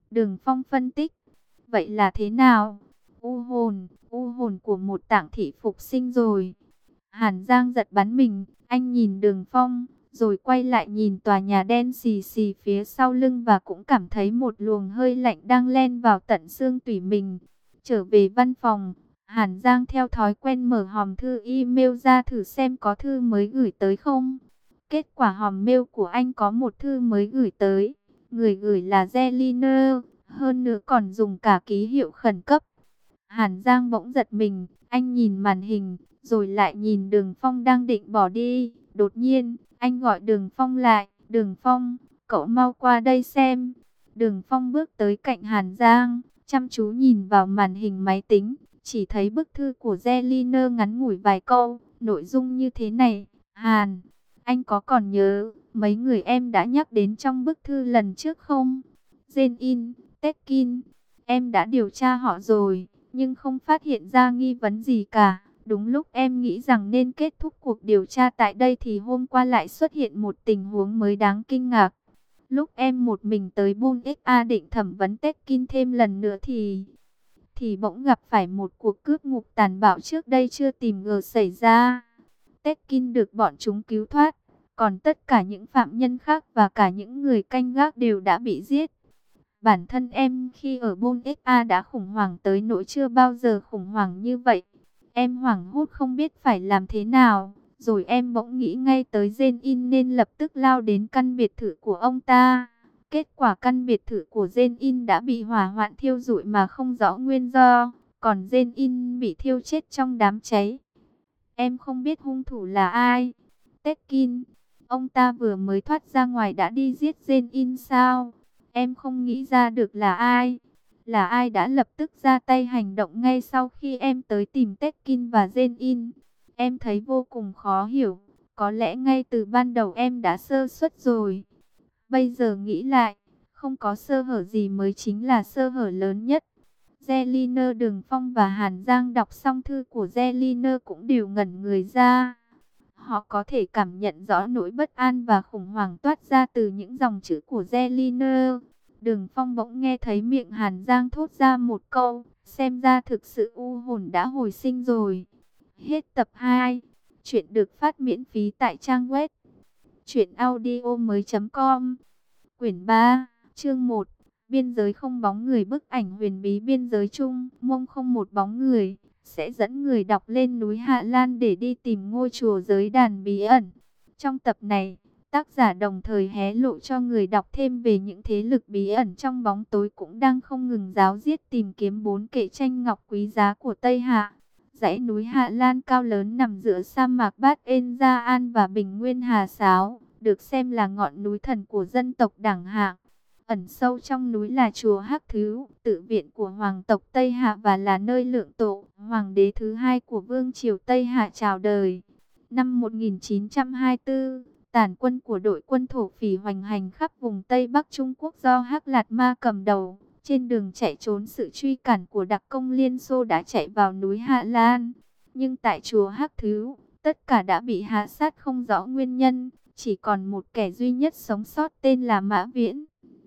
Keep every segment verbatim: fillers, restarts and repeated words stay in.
Đường Phong phân tích. Vậy là thế nào? U hồn, u hồn của một tảng thị phục sinh rồi. Hàn Giang giật bắn mình, anh nhìn Đường Phong, rồi quay lại nhìn tòa nhà đen xì xì phía sau lưng và cũng cảm thấy một luồng hơi lạnh đang len vào tận xương tủy mình. Trở về văn phòng, Hàn Giang theo thói quen mở hòm thư email ra thử xem có thư mới gửi tới không. Kết quả hòm mail của anh có một thư mới gửi tới. Người gửi là Zeliner, hơn nữa còn dùng cả ký hiệu khẩn cấp. Hàn Giang bỗng giật mình, anh nhìn màn hình, rồi lại nhìn Đường Phong đang định bỏ đi. Đột nhiên, anh gọi Đường Phong lại. Đường Phong, cậu mau qua đây xem. Đường Phong bước tới cạnh Hàn Giang, chăm chú nhìn vào màn hình máy tính. Chỉ thấy bức thư của Zeliner ngắn ngủi vài câu, nội dung như thế này. Hàn, anh có còn nhớ mấy người em đã nhắc đến trong bức thư lần trước không? Jin-in, Tekin, em đã điều tra họ rồi, nhưng không phát hiện ra nghi vấn gì cả. Đúng lúc em nghĩ rằng nên kết thúc cuộc điều tra tại đây thì hôm qua lại xuất hiện một tình huống mới đáng kinh ngạc. Lúc em một mình tới Bun ích a định thẩm vấn Tekin thêm lần nữa thì... thì bỗng gặp phải một cuộc cướp ngục tàn bạo trước đây chưa tìm ngờ xảy ra. Tekin được bọn chúng cứu thoát, còn tất cả những phạm nhân khác và cả những người canh gác đều đã bị giết. Bản thân em khi ở Bun ích a đã khủng hoảng tới nỗi chưa bao giờ khủng hoảng như vậy. Em hoảng hốt không biết phải làm thế nào, rồi em bỗng nghĩ ngay tới Jin-in nên lập tức lao đến căn biệt thự của ông ta. Kết quả căn biệt thự của Jin-in đã bị hỏa hoạn thiêu rụi mà không rõ nguyên do, còn Jin-in bị thiêu chết trong đám cháy. Em không biết hung thủ là ai. Tekin, ông ta vừa mới thoát ra ngoài đã đi giết Jin-in sao? Em không nghĩ ra được là ai. Là ai đã lập tức ra tay hành động ngay sau khi em tới tìm Tekin và Jin-in. Em thấy vô cùng khó hiểu. Có lẽ ngay từ ban đầu em đã sơ suất rồi. Bây giờ nghĩ lại, không có sơ hở gì mới chính là sơ hở lớn nhất. Zeliner, Đường Phong và Hàn Giang đọc xong thư của Zeliner cũng đều ngẩn người ra. Họ có thể cảm nhận rõ nỗi bất an và khủng hoảng toát ra từ những dòng chữ của Zeliner. Đường Phong bỗng nghe thấy miệng Hàn Giang thốt ra một câu, xem ra thực sự u hồn đã hồi sinh rồi. Hết tập hai. Chuyện được phát miễn phí tại trang web truyện audio mới chấm com. Quyển ba, chương một. Biên giới không bóng người, bức ảnh huyền bí biên giới chung, mông không một bóng người, sẽ dẫn người đọc lên núi Hạ Lan để đi tìm ngôi chùa giới đàn bí ẩn. Trong tập này, tác giả đồng thời hé lộ cho người đọc thêm về những thế lực bí ẩn trong bóng tối cũng đang không ngừng ráo riết tìm kiếm bốn kệ tranh ngọc quý giá của Tây Hạ. Dãy núi Hạ Lan cao lớn nằm giữa sa mạc Bát En Gia An và Bình Nguyên Hà Sáo, được xem là ngọn núi thần của dân tộc Đảng Hạng. Ẩn sâu trong núi là chùa Hắc Thứ, tự viện của hoàng tộc Tây Hạ và là nơi lượng tổ, hoàng đế thứ hai của vương triều Tây Hạ chào đời. Năm một nghìn chín trăm hai mươi tư, tàn quân của đội quân thổ phỉ hoành hành khắp vùng Tây Bắc Trung Quốc do Hắc Lạt Ma cầm đầu. Trên đường chạy trốn sự truy cản của đặc công Liên Xô đã chạy vào núi Hạ Lan. Nhưng tại chùa Hắc Thứ, tất cả đã bị hạ sát không rõ nguyên nhân. Chỉ còn một kẻ duy nhất sống sót tên là Mã Viễn.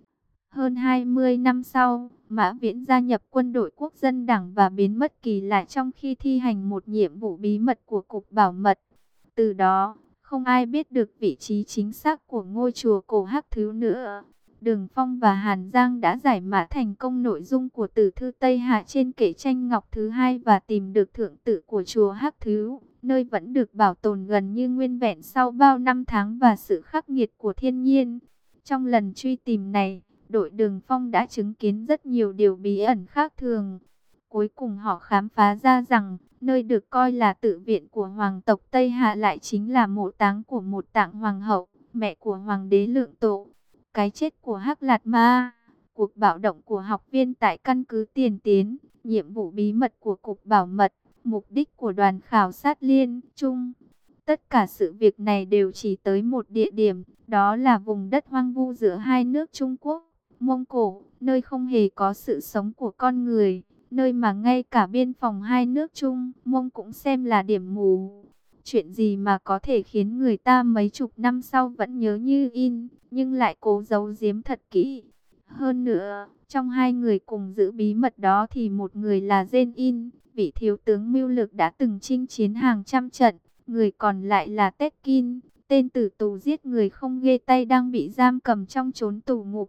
Hơn hai mươi năm sau, Mã Viễn gia nhập quân đội Quốc dân Đảng và biến mất kỳ lạ trong khi thi hành một nhiệm vụ bí mật của Cục Bảo mật. Từ đó, không ai biết được vị trí chính xác của ngôi chùa cổ Hắc Thứ nữa. Đường Phong và Hàn Giang đã giải mã thành công nội dung của tử thư Tây Hạ trên kệ tranh ngọc thứ hai và tìm được thượng tự của chùa Hắc Thứ, nơi vẫn được bảo tồn gần như nguyên vẹn sau bao năm tháng và sự khắc nghiệt của thiên nhiên. Trong lần truy tìm này, đội Đường Phong đã chứng kiến rất nhiều điều bí ẩn khác thường. Cuối cùng họ khám phá ra rằng, nơi được coi là tự viện của hoàng tộc Tây Hạ lại chính là mộ táng của một tạng hoàng hậu, mẹ của hoàng đế Lượng Tổ. Cái chết của Hắc Lạt Ma, cuộc bạo động của học viên tại căn cứ Tiền Tiến, nhiệm vụ bí mật của Cục Bảo mật, mục đích của đoàn khảo sát Liên Trung. Tất cả sự việc này đều chỉ tới một địa điểm, đó là vùng đất hoang vu giữa hai nước Trung Quốc, Mông Cổ, nơi không hề có sự sống của con người, nơi mà ngay cả biên phòng hai nước Trung, Mông cũng xem là điểm mù. Chuyện gì mà có thể khiến người ta mấy chục năm sau vẫn nhớ như in, nhưng lại cố giấu giếm thật kỹ. Hơn nữa, trong hai người cùng giữ bí mật đó thì một người là Jin In, vị thiếu tướng mưu lược đã từng chinh chiến hàng trăm trận, người còn lại là Tekin, tên tử tù giết người không ghê tay đang bị giam cầm trong chốn tù ngục.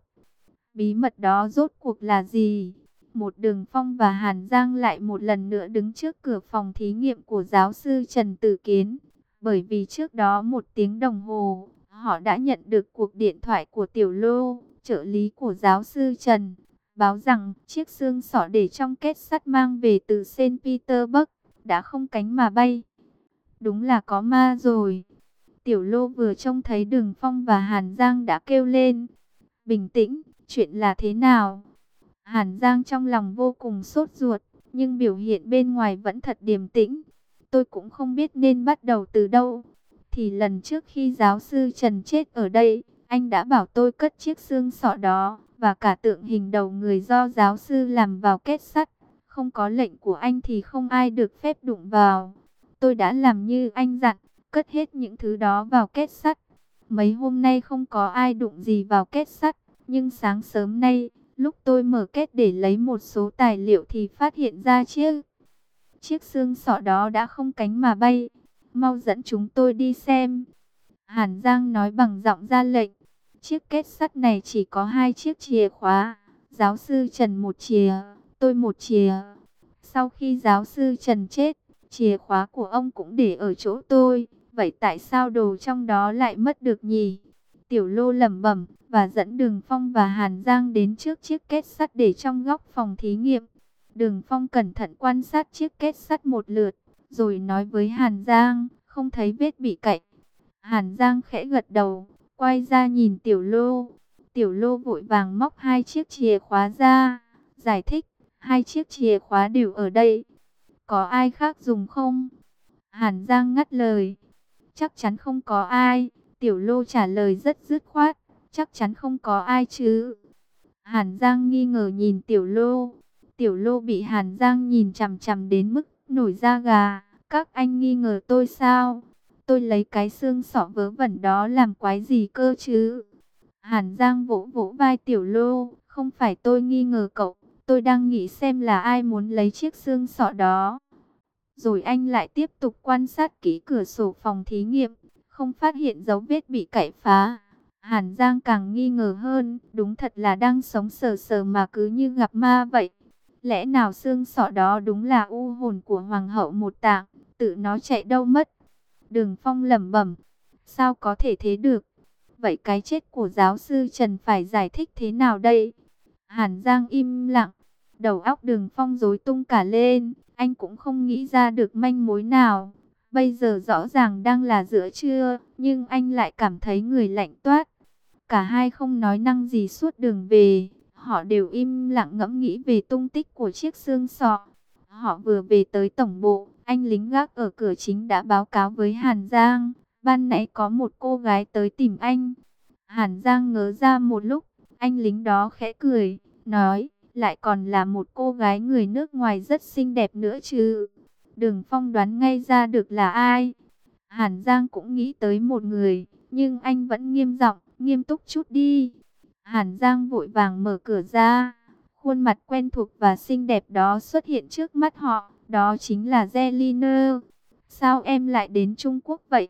Bí mật đó rốt cuộc là gì? Một Đường Phong và Hàn Giang lại một lần nữa đứng trước cửa phòng thí nghiệm của giáo sư Trần Tử Kiến. Bởi vì trước đó một tiếng đồng hồ, họ đã nhận được cuộc điện thoại của Tiểu Lô, trợ lý của giáo sư Trần, báo rằng chiếc xương sọ để trong két sắt mang về từ Saint Petersburg đã không cánh mà bay. Đúng là có ma rồi. Tiểu Lô vừa trông thấy Đường Phong và Hàn Giang đã kêu lên. Bình tĩnh, chuyện là thế nào? Hàn Giang trong lòng vô cùng sốt ruột, nhưng biểu hiện bên ngoài vẫn thật điềm tĩnh. Tôi cũng không biết nên bắt đầu từ đâu. Thì lần trước khi giáo sư Trần chết ở đây, anh đã bảo tôi cất chiếc xương sọ đó và cả tượng hình đầu người do giáo sư làm vào két sắt. Không có lệnh của anh thì không ai được phép đụng vào. Tôi đã làm như anh dặn, cất hết những thứ đó vào két sắt. Mấy hôm nay không có ai đụng gì vào két sắt, nhưng sáng sớm nay, lúc tôi mở két để lấy một số tài liệu thì phát hiện ra chiếc chiếc xương sọ đó đã không cánh mà bay. Mau dẫn chúng tôi đi xem. Hàn Giang nói bằng giọng ra lệnh. Chiếc két sắt này chỉ có hai chiếc chìa khóa. Giáo sư Trần một chìa, tôi một chìa. Sau khi giáo sư Trần chết, chìa khóa của ông cũng để ở chỗ tôi. Vậy tại sao đồ trong đó lại mất được nhỉ? Tiểu Lô lẩm bẩm và dẫn Đường Phong và Hàn Giang đến trước chiếc két sắt để trong góc phòng thí nghiệm. Đường Phong cẩn thận quan sát chiếc két sắt một lượt, rồi nói với Hàn Giang, không thấy vết bị cạy. Hàn Giang khẽ gật đầu, quay ra nhìn Tiểu Lô. Tiểu Lô vội vàng móc hai chiếc chìa khóa ra, giải thích, hai chiếc chìa khóa đều ở đây. Có ai khác dùng không? Hàn Giang ngắt lời. Chắc chắn không có ai. Tiểu Lô trả lời rất dứt khoát. Chắc chắn không có ai chứ. Hàn Giang nghi ngờ nhìn Tiểu Lô. Tiểu Lô bị Hàn Giang nhìn chằm chằm đến mức nổi da gà. Các anh nghi ngờ tôi sao? Tôi lấy cái xương sọ vớ vẩn đó làm quái gì cơ chứ? Hàn Giang vỗ vỗ vai Tiểu Lô. Không phải tôi nghi ngờ cậu. Tôi đang nghĩ xem là ai muốn lấy chiếc xương sọ đó. Rồi anh lại tiếp tục quan sát kỹ cửa sổ phòng thí nghiệm, không phát hiện dấu vết bị cạy phá. Hàn Giang càng nghi ngờ hơn, đúng thật là đang sống sờ sờ mà cứ như gặp ma vậy. Lẽ nào xương sọ đó đúng là u hồn của Hoàng hậu Một Tạng, tự nó chạy đâu mất? Đường Phong lẩm bẩm, sao có thể thế được? Vậy cái chết của giáo sư Trần phải giải thích thế nào đây? Hàn Giang im lặng, đầu óc Đường Phong rối tung cả lên. Anh cũng không nghĩ ra được manh mối nào. Bây giờ rõ ràng đang là giữa trưa, nhưng anh lại cảm thấy người lạnh toát. Cả hai không nói năng gì suốt đường về. Họ đều im lặng ngẫm nghĩ về tung tích của chiếc xương sọ. Họ vừa về tới tổng bộ, anh lính gác ở cửa chính đã báo cáo với Hàn Giang. Ban nãy có một cô gái tới tìm anh. Hàn Giang ngớ ra một lúc, anh lính đó khẽ cười, nói, lại còn là một cô gái người nước ngoài rất xinh đẹp nữa chứ. Đường Phong đoán ngay ra được là ai. Hàn Giang cũng nghĩ tới một người, nhưng anh vẫn nghiêm giọng, nghiêm túc chút đi. Hàn Giang vội vàng mở cửa ra. Khuôn mặt quen thuộc và xinh đẹp đó xuất hiện trước mắt họ. Đó chính là Zelina. Sao em lại đến Trung Quốc vậy?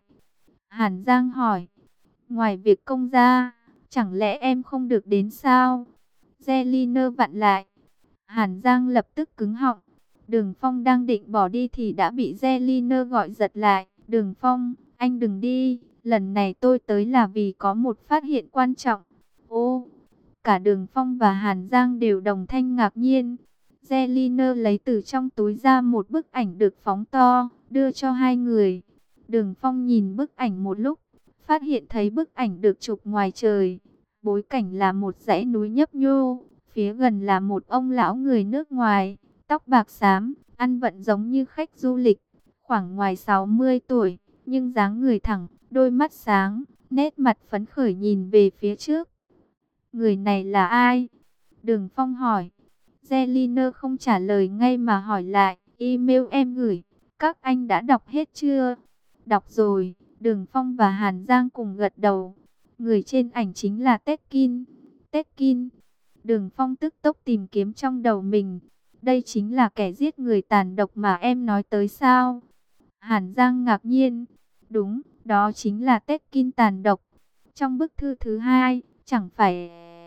Hàn Giang hỏi. Ngoài việc công ra, chẳng lẽ em không được đến sao? Zelina vặn lại. Hàn Giang lập tức cứng họng. Đường Phong đang định bỏ đi thì đã bị Zelina gọi giật lại. Đường Phong, anh đừng đi. Lần này tôi tới là vì có một phát hiện quan trọng. Ô, cả Đường Phong và Hàn Giang đều đồng thanh ngạc nhiên. Zelina lấy từ trong túi ra một bức ảnh được phóng to, đưa cho hai người. Đường Phong nhìn bức ảnh một lúc, phát hiện thấy bức ảnh được chụp ngoài trời. Bối cảnh là một dãy núi nhấp nhô, phía gần là một ông lão người nước ngoài, tóc bạc xám, ăn vận giống như khách du lịch, khoảng ngoài sáu mươi tuổi, nhưng dáng người thẳng, đôi mắt sáng, nét mặt phấn khởi nhìn về phía trước. Người này là ai? Đường Phong hỏi. Zelina không trả lời ngay mà hỏi lại, email em gửi, các anh đã đọc hết chưa? Đọc rồi. Đường Phong và Hàn Giang cùng gật đầu. Người trên ảnh chính là Tekin. Tekin. Đường Phong tức tốc tìm kiếm trong đầu mình. Đây chính là kẻ giết người tàn độc mà em nói tới sao? Hàn Giang ngạc nhiên. Đúng, đó chính là Tekin tàn độc. Trong bức thư thứ hai, chẳng phải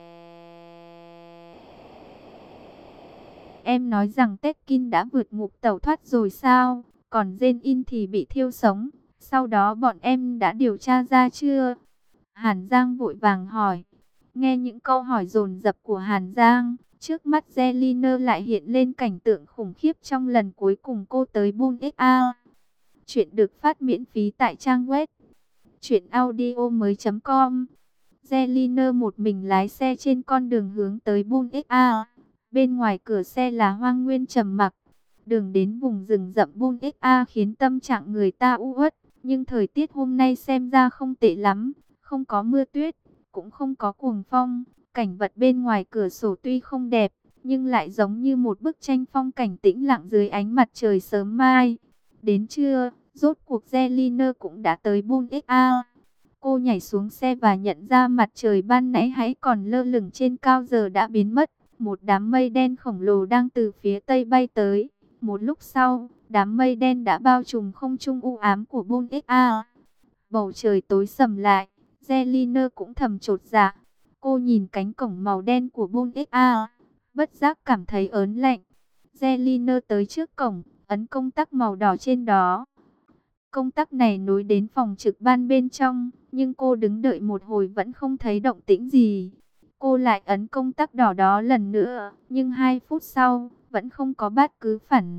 em nói rằng Tekin đã vượt ngục tẩu thoát rồi sao? Còn Jane In thì bị thiêu sống. Sau đó bọn em đã điều tra ra chưa? Hàn Giang vội vàng hỏi. Nghe những câu hỏi dồn dập của Hàn Giang, trước mắt Zelina lại hiện lên cảnh tượng khủng khiếp trong lần cuối cùng cô tới Bun ích a. Chuyện được phát miễn phí tại trang web truyện audio mới.com. Zelina một mình lái xe trên con đường hướng tới Bun ích a. Bên ngoài cửa xe là hoang nguyên trầm mặc. Đường đến vùng rừng rậm Bun ích a khiến tâm trạng người ta u uất, nhưng thời tiết hôm nay xem ra không tệ lắm, không có mưa tuyết, cũng không có cuồng phong. Cảnh vật bên ngoài cửa sổ tuy không đẹp, nhưng lại giống như một bức tranh phong cảnh tĩnh lặng dưới ánh mặt trời sớm mai. Đến trưa, rốt cuộc Zelina cũng đã tới Bun ích a. Cô nhảy xuống xe và nhận ra mặt trời ban nãy hãy còn lơ lửng trên cao giờ đã biến mất. Một đám mây đen khổng lồ đang từ phía tây bay tới. Một lúc sau, đám mây đen đã bao trùm không trung u ám của Bun ích a. Bầu trời tối sầm lại, Zelina cũng thầm chột dạ. Cô nhìn cánh cổng màu đen của Bun ích a, bất giác cảm thấy ớn lạnh. Zelina tới trước cổng, ấn công tắc màu đỏ trên đó. Công tắc này nối đến phòng trực ban bên trong, nhưng cô đứng đợi một hồi vẫn không thấy động tĩnh gì. Cô lại ấn công tắc đỏ đó lần nữa, nhưng hai phút sau, vẫn không có bất cứ phản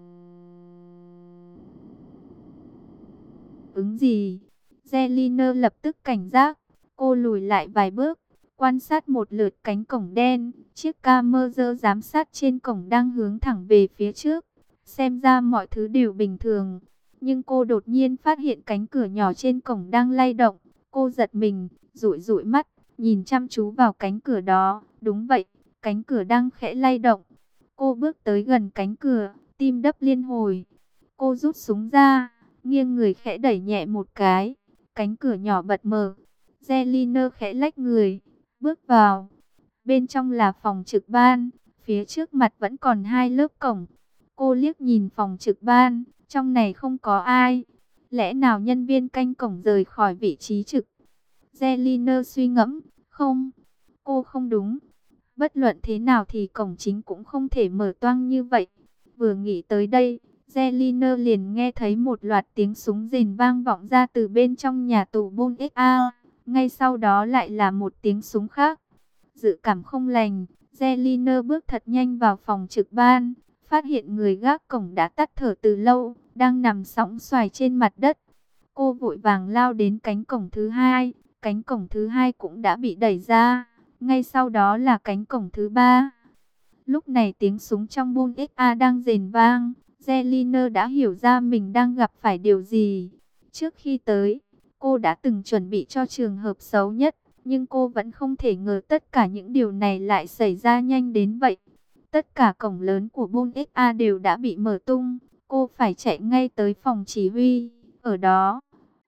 ứng gì. Zelina lập tức cảnh giác, cô lùi lại vài bước, quan sát một lượt cánh cổng đen. Chiếc camera giám sát trên cổng đang hướng thẳng về phía trước, xem ra mọi thứ đều bình thường. Nhưng cô đột nhiên phát hiện cánh cửa nhỏ trên cổng đang lay động. Cô giật mình, dụi dụi mắt, nhìn chăm chú vào cánh cửa đó. Đúng vậy, cánh cửa đang khẽ lay động. Cô bước tới gần cánh cửa, tim đập liên hồi. Cô rút súng ra, nghiêng người khẽ đẩy nhẹ một cái. Cánh cửa nhỏ bật mở. Zelina khẽ lách người, bước vào. Bên trong là phòng trực ban, phía trước mặt vẫn còn hai lớp cổng. Cô liếc nhìn phòng trực ban, trong này không có ai. Lẽ nào nhân viên canh cổng rời khỏi vị trí trực? Zelina suy ngẫm, không, cô không đúng. Bất luận thế nào thì cổng chính cũng không thể mở toang như vậy. Vừa nghĩ tới đây, Zelina liền nghe thấy một loạt tiếng súng rền vang vọng ra từ bên trong nhà tù Bun ích a. Ngay sau đó lại là một tiếng súng khác. Dự cảm không lành, Zelina bước thật nhanh vào phòng trực ban, phát hiện người gác cổng đã tắt thở từ lâu, đang nằm sõng soài trên mặt đất. Cô vội vàng lao đến cánh cổng thứ hai, cánh cổng thứ hai cũng đã bị đẩy ra, ngay sau đó là cánh cổng thứ ba. Lúc này tiếng súng trong Bun ích a đang rền vang, Zelina đã hiểu ra mình đang gặp phải điều gì. Trước khi tới, cô đã từng chuẩn bị cho trường hợp xấu nhất, nhưng cô vẫn không thể ngờ tất cả những điều này lại xảy ra nhanh đến vậy. Tất cả cổng lớn của Bun ích a đều đã bị mở tung. Cô phải chạy ngay tới phòng chỉ huy. Ở đó,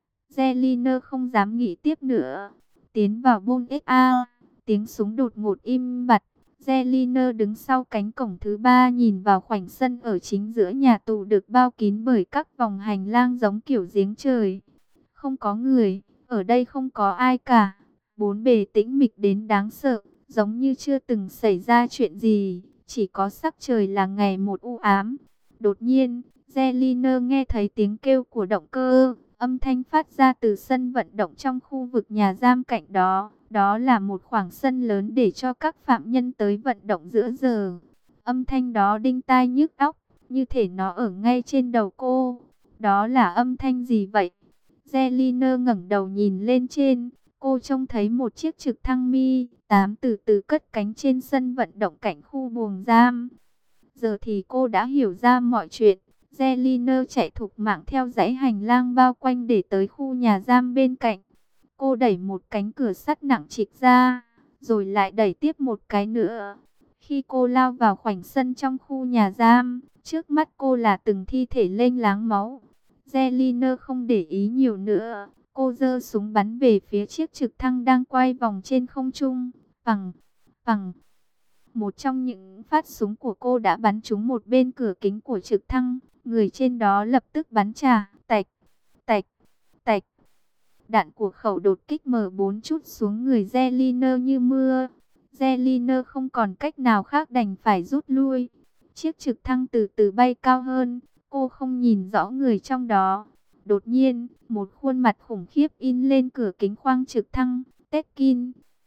Zelina không dám nghĩ tiếp nữa. Tiến vào Bun ích a, tiếng súng đột ngột im bặt. Zelina đứng sau cánh cổng thứ ba nhìn vào khoảnh sân ở chính giữa nhà tù được bao kín bởi các vòng hành lang giống kiểu giếng trời. Không có người, ở đây không có ai cả. Bốn bề tĩnh mịch đến đáng sợ, giống như chưa từng xảy ra chuyện gì. Chỉ có sắc trời là ngày một u ám. Đột nhiên, Zelina nghe thấy tiếng kêu của động cơ. Âm thanh phát ra từ sân vận động trong khu vực nhà giam cạnh đó. Đó là một khoảng sân lớn để cho các phạm nhân tới vận động giữa giờ. Âm thanh đó đinh tai nhức óc, như thể nó ở ngay trên đầu cô. Đó là âm thanh gì vậy? Zelina ngẩng đầu nhìn lên trên. Cô trông thấy một chiếc trực thăng Mi tám từ từ cất cánh trên sân vận động cạnh khu buồng giam. Giờ thì cô đã hiểu ra mọi chuyện. Zelina chạy thục mạng theo dãy hành lang bao quanh để tới khu nhà giam bên cạnh. Cô đẩy một cánh cửa sắt nặng trịch ra, rồi lại đẩy tiếp một cái nữa. Khi cô lao vào khoảnh sân trong khu nhà giam, trước mắt cô là từng thi thể lênh láng máu. Zelina không để ý nhiều nữa. Cô giơ súng bắn về phía chiếc trực thăng đang quay vòng trên không trung. Phằng, phằng. Một trong những phát súng của cô đã bắn trúng một bên cửa kính của trực thăng. Người trên đó lập tức bắn trả, tạch, tạch, tạch. Đạn của khẩu đột kích M bốn trút xuống người Zeliner như mưa. Zeliner không còn cách nào khác đành phải rút lui. Chiếc trực thăng từ từ bay cao hơn. Cô không nhìn rõ người trong đó. Đột nhiên, một khuôn mặt khủng khiếp in lên cửa kính khoang trực thăng. Tekin.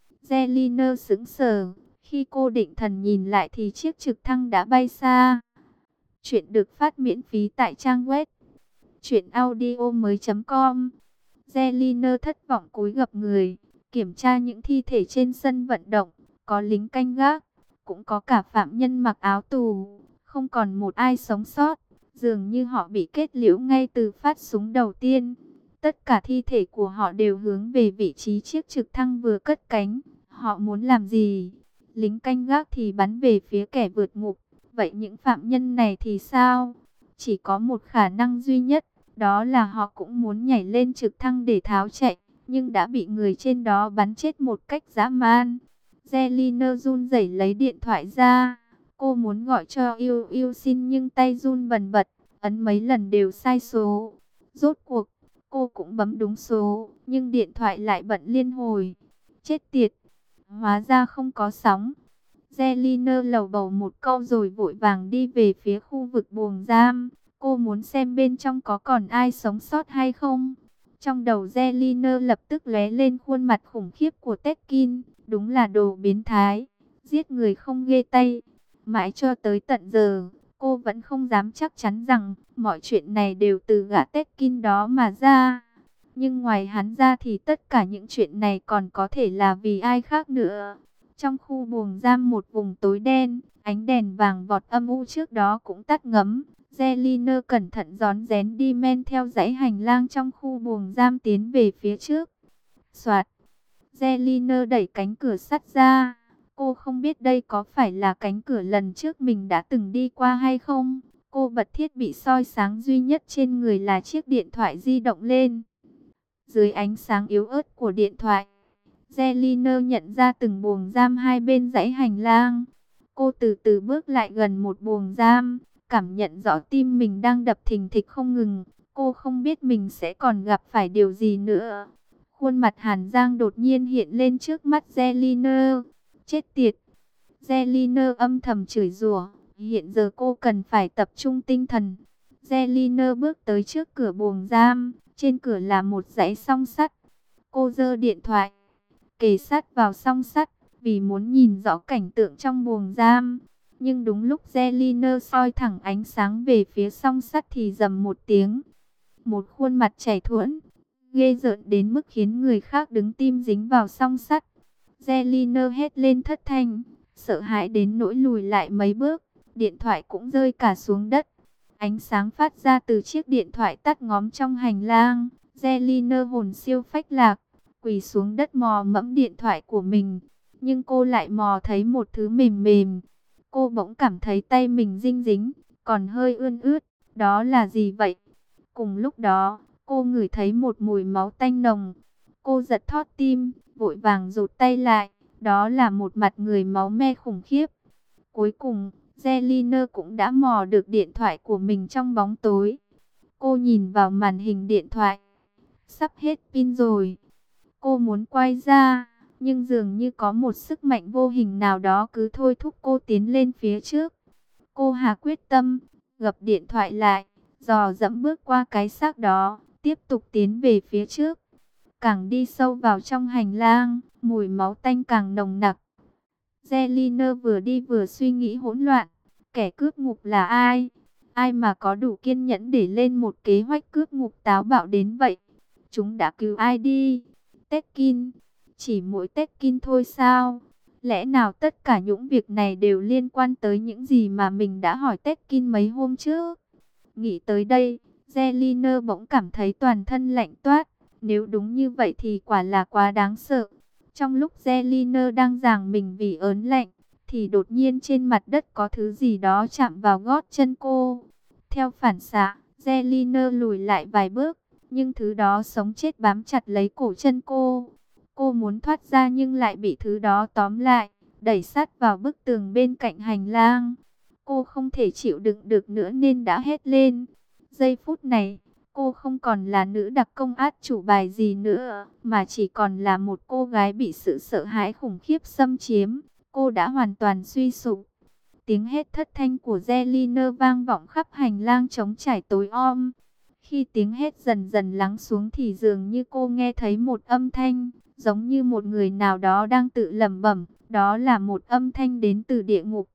Zeliner sững sờ. Khi cô định thần nhìn lại thì chiếc trực thăng đã bay xa. Chuyện được phát miễn phí tại trang web truyện audio mới chấm com. Zeliner thất vọng cúi gập người, kiểm tra những thi thể trên sân vận động. Có lính canh gác, cũng có cả phạm nhân mặc áo tù. Không còn một ai sống sót, dường như họ bị kết liễu ngay từ phát súng đầu tiên. Tất cả thi thể của họ đều hướng về vị trí chiếc trực thăng vừa cất cánh. Họ muốn làm gì? Lính canh gác thì bắn về phía kẻ vượt ngục. Vậy những phạm nhân này thì sao? Chỉ có một khả năng duy nhất, đó là họ cũng muốn nhảy lên trực thăng để tháo chạy, nhưng đã bị người trên đó bắn chết một cách dã man. Zeliner run rẩy lấy điện thoại ra. Cô muốn gọi cho Yêu Yêu xin nhưng tay run bần bật, ấn mấy lần đều sai số. Rốt cuộc, cô cũng bấm đúng số, nhưng điện thoại lại bận liên hồi. Chết tiệt, hóa ra không có sóng. Zeliner lầu bầu một câu rồi vội vàng đi về phía khu vực buồng giam. Cô muốn xem bên trong có còn ai sống sót hay không. Trong đầu Zeliner lập tức lóe lên khuôn mặt khủng khiếp của Tekin. Đúng là đồ biến thái, giết người không ghê tay. Mãi cho tới tận giờ, cô vẫn không dám chắc chắn rằng mọi chuyện này đều từ gã Tekin đó mà ra. Nhưng ngoài hắn ra thì tất cả những chuyện này còn có thể là vì ai khác nữa. Trong khu buồng giam một vùng tối đen, ánh đèn vàng vọt âm u trước đó cũng tắt ngấm. Zeliner cẩn thận rón rén đi men theo dãy hành lang trong khu buồng giam tiến về phía trước. Soạt, Zeliner đẩy cánh cửa sắt ra. Cô không biết đây có phải là cánh cửa lần trước mình đã từng đi qua hay không. Cô bật thiết bị soi sáng duy nhất trên người là chiếc điện thoại di động lên. Dưới ánh sáng yếu ớt của điện thoại, Zeliner nhận ra từng buồng giam hai bên dãy hành lang. Cô từ từ bước lại gần một buồng giam, cảm nhận rõ tim mình đang đập thình thịch không ngừng. Cô không biết mình sẽ còn gặp phải điều gì nữa. Khuôn mặt Hàn Giang đột nhiên hiện lên trước mắt Zeliner. Chết tiệt! Zeliner âm thầm chửi rủa. Hiện giờ cô cần phải tập trung tinh thần. Zeliner bước tới trước cửa buồng giam. Trên cửa là một dãy song sắt. Cô giơ điện thoại, kề sát vào song sắt, vì muốn nhìn rõ cảnh tượng trong buồng giam. Nhưng đúng lúc Zeliner soi thẳng ánh sáng về phía song sắt thì rầm một tiếng. Một khuôn mặt chảy thuẫn, ghê rợn đến mức khiến người khác đứng tim dính vào song sắt. Zeliner hét lên thất thanh, sợ hãi đến nỗi lùi lại mấy bước, điện thoại cũng rơi cả xuống đất. Ánh sáng phát ra từ chiếc điện thoại tắt ngóm trong hành lang. Zeliner hồn siêu phách lạc, quỳ xuống đất mò mẫm điện thoại của mình. Nhưng cô lại mò thấy một thứ mềm mềm. Cô bỗng cảm thấy tay mình dinh dính, còn hơi ươn ướt. Đó là gì vậy? Cùng lúc đó, cô ngửi thấy một mùi máu tanh nồng. Cô giật thót tim, vội vàng rụt tay lại. Đó là một mặt người máu me khủng khiếp. Cuối cùng, Zeliner cũng đã mò được điện thoại của mình trong bóng tối. Cô nhìn vào màn hình điện thoại. Sắp hết pin rồi. Cô muốn quay ra, nhưng dường như có một sức mạnh vô hình nào đó cứ thôi thúc cô tiến lên phía trước. Cô hà quyết tâm, gập điện thoại lại, dò dẫm bước qua cái xác đó, tiếp tục tiến về phía trước. Càng đi sâu vào trong hành lang, mùi máu tanh càng nồng nặc. Zeliner vừa đi vừa suy nghĩ hỗn loạn. Kẻ cướp ngục là ai? Ai mà có đủ kiên nhẫn để lên một kế hoạch cướp ngục táo bạo đến vậy? Chúng đã cứu ai đi? Tekin. Chỉ mỗi Tekin thôi sao? Lẽ nào tất cả những việc này đều liên quan tới những gì mà mình đã hỏi Tekin mấy hôm trước? Nghĩ tới đây, Zeliner bỗng cảm thấy toàn thân lạnh toát. Nếu đúng như vậy thì quả là quá đáng sợ. Trong lúc Zeliner đang giằng mình vì ớn lạnh, thì đột nhiên trên mặt đất có thứ gì đó chạm vào gót chân cô. Theo phản xạ, Zeliner lùi lại vài bước, nhưng thứ đó sống chết bám chặt lấy cổ chân cô. Cô muốn thoát ra nhưng lại bị thứ đó tóm lại, đẩy sát vào bức tường bên cạnh hành lang. Cô không thể chịu đựng được nữa nên đã hét lên. Giây phút này, cô không còn là nữ đặc công át chủ bài gì nữa, mà chỉ còn là một cô gái bị sự sợ hãi khủng khiếp xâm chiếm. Cô đã hoàn toàn suy sụp. Tiếng hét thất thanh của Zelina vang vọng khắp hành lang trống trải tối om. Khi tiếng hét dần dần lắng xuống thì dường như cô nghe thấy một âm thanh, giống như một người nào đó đang tự lẩm bẩm, đó là một âm thanh đến từ địa ngục.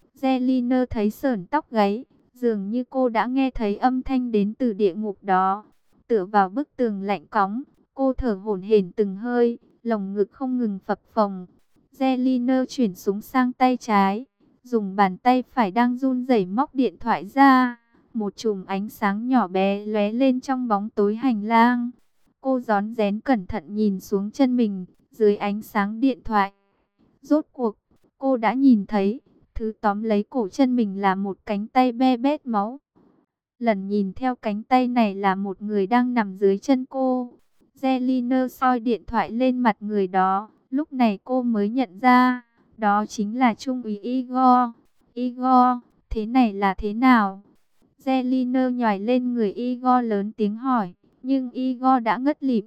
Zelina thấy sởn tóc gáy, dường như cô đã nghe thấy âm thanh đến từ địa ngục đó. Tựa vào bức tường lạnh cóng, cô thở hổn hển từng hơi, lồng ngực không ngừng phập phồng. Zelina chuyển súng sang tay trái, dùng bàn tay phải đang run rẩy móc điện thoại ra. Một chùm ánh sáng nhỏ bé lóe lên trong bóng tối hành lang. Cô rón rén cẩn thận nhìn xuống chân mình, dưới ánh sáng điện thoại. Rốt cuộc, cô đã nhìn thấy, thứ tóm lấy cổ chân mình là một cánh tay be bét máu. Lần nhìn theo cánh tay này là một người đang nằm dưới chân cô. Zelina soi điện thoại lên mặt người đó, lúc này cô mới nhận ra, đó chính là Trung úy Igor. Igor, thế này là thế nào? Zelina nhòi lên người Igor lớn tiếng hỏi, nhưng Igor đã ngất lịm.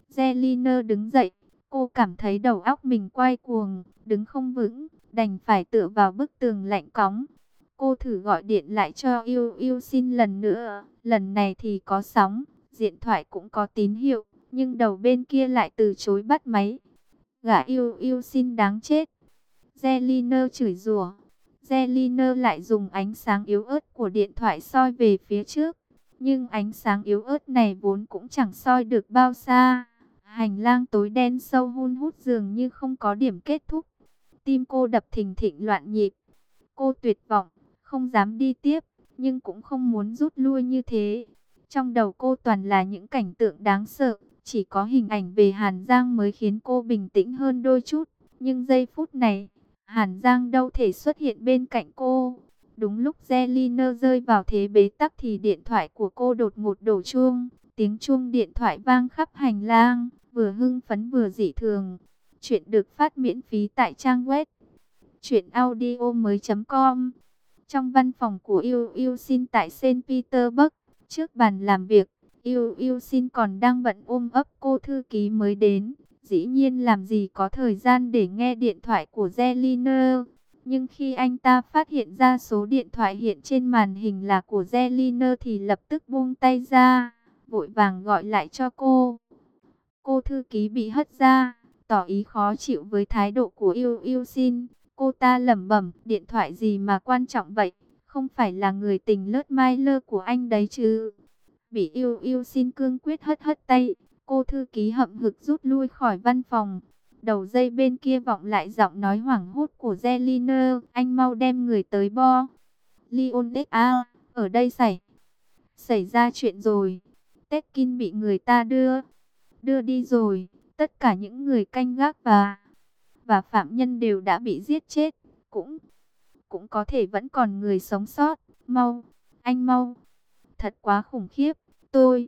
Zelina đứng dậy, cô cảm thấy đầu óc mình quay cuồng, đứng không vững, đành phải tựa vào bức tường lạnh cóng. Cô thử gọi điện lại cho Yêu Yêu xin lần nữa, lần này thì có sóng, điện thoại cũng có tín hiệu, nhưng đầu bên kia lại từ chối bắt máy. Gã Yêu Yêu xin đáng chết. Zelina chửi rủa. Zelina lại dùng ánh sáng yếu ớt của điện thoại soi về phía trước. Nhưng ánh sáng yếu ớt này vốn cũng chẳng soi được bao xa. Hành lang tối đen sâu hun hút dường như không có điểm kết thúc. Tim cô đập thình thịch loạn nhịp. Cô tuyệt vọng, không dám đi tiếp, nhưng cũng không muốn rút lui như thế. Trong đầu cô toàn là những cảnh tượng đáng sợ. Chỉ có hình ảnh về Hàn Giang mới khiến cô bình tĩnh hơn đôi chút. Nhưng giây phút này, Hàn Giang đâu thể xuất hiện bên cạnh cô. Đúng lúc Zelina rơi vào thế bế tắc thì điện thoại của cô đột ngột đổ chuông. Tiếng chuông điện thoại vang khắp hành lang, vừa hưng phấn vừa dị thường. Chuyện được phát miễn phí tại trang web truyện audio mới chấm com. Trong văn phòng của Yêu Yêu Xin tại Saint Petersburg, trước bàn làm việc, Yêu Yêu Xin còn đang bận ôm ấp cô thư ký mới đến. Dĩ nhiên làm gì có thời gian để nghe điện thoại của Zelina. Nhưng khi anh ta phát hiện ra số điện thoại hiện trên màn hình là của Zelina thì lập tức buông tay ra, vội vàng gọi lại cho cô. Cô thư ký bị hất ra, tỏ ý khó chịu với thái độ của Yêu Yêu Xin. Cô ta lẩm bẩm, điện thoại gì mà quan trọng vậy, không phải là người tình lớt mai lơ của anh đấy chứ. Bị Yêu Yêu Xin cương quyết hất hất tay, cô thư ký hậm hực rút lui khỏi văn phòng. Đầu dây bên kia vọng lại giọng nói hoảng hốt của Zelina, anh mau đem người tới bo. Leon A, ở đây xảy. Xảy ra chuyện rồi. Tekin bị người ta đưa. Đưa đi rồi. Tất cả những người canh gác và và phạm nhân đều đã bị giết chết. Cũng cũng có thể vẫn còn người sống sót. Mau, anh mau. Thật quá khủng khiếp. Tôi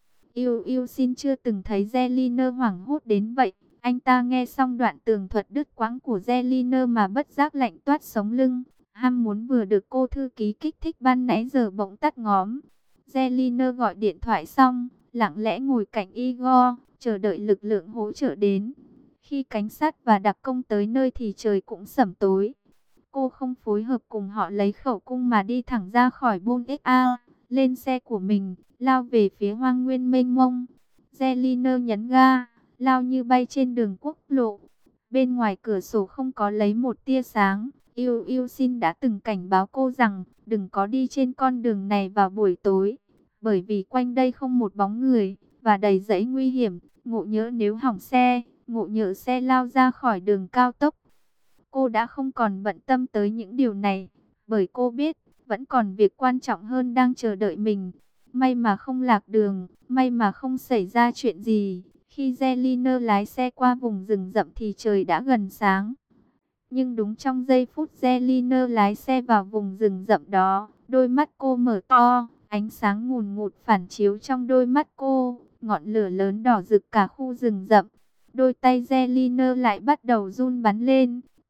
Yêu Yêu Xin chưa từng thấy Zelina hoảng hốt đến vậy. Anh ta nghe xong đoạn tường thuật đứt quãng của Zelina mà bất giác lạnh toát sống lưng. Ham muốn vừa được cô thư ký kích thích ban nãy giờ bỗng tắt ngóm. Zelina gọi điện thoại xong, lặng lẽ ngồi cạnh Igor, chờ đợi lực lượng hỗ trợ đến. Khi cảnh sát và đặc công tới nơi thì trời cũng sẩm tối. Cô không phối hợp cùng họ lấy khẩu cung mà đi thẳng ra khỏi Bull ích a, lên xe của mình, lao về phía hoang nguyên mênh mông. Zelina nhấn ga, lao như bay trên đường quốc lộ. Bên ngoài cửa sổ không có lấy một tia sáng. Yêu Yêu Xin đã từng cảnh báo cô rằng đừng có đi trên con đường này vào buổi tối, bởi vì quanh đây không một bóng người và đầy rẫy nguy hiểm. Ngộ nhỡ nếu hỏng xe, ngộ nhỡ xe lao ra khỏi đường cao tốc. Cô đã không còn bận tâm tới những điều này, bởi cô biết vẫn còn việc quan trọng hơn đang chờ đợi mình. May mà không lạc đường, may mà không xảy ra chuyện gì. Khi Zelina lái xe qua vùng rừng rậm thì trời đã gần sáng. Nhưng đúng trong giây phút Zelina lái xe vào vùng rừng rậm đó, đôi mắt cô mở to, ánh sáng ngùn ngụt phản chiếu trong đôi mắt cô, ngọn lửa lớn đỏ rực cả khu rừng rậm. Đôi tay Zelina lại bắt đầu run bắn lên,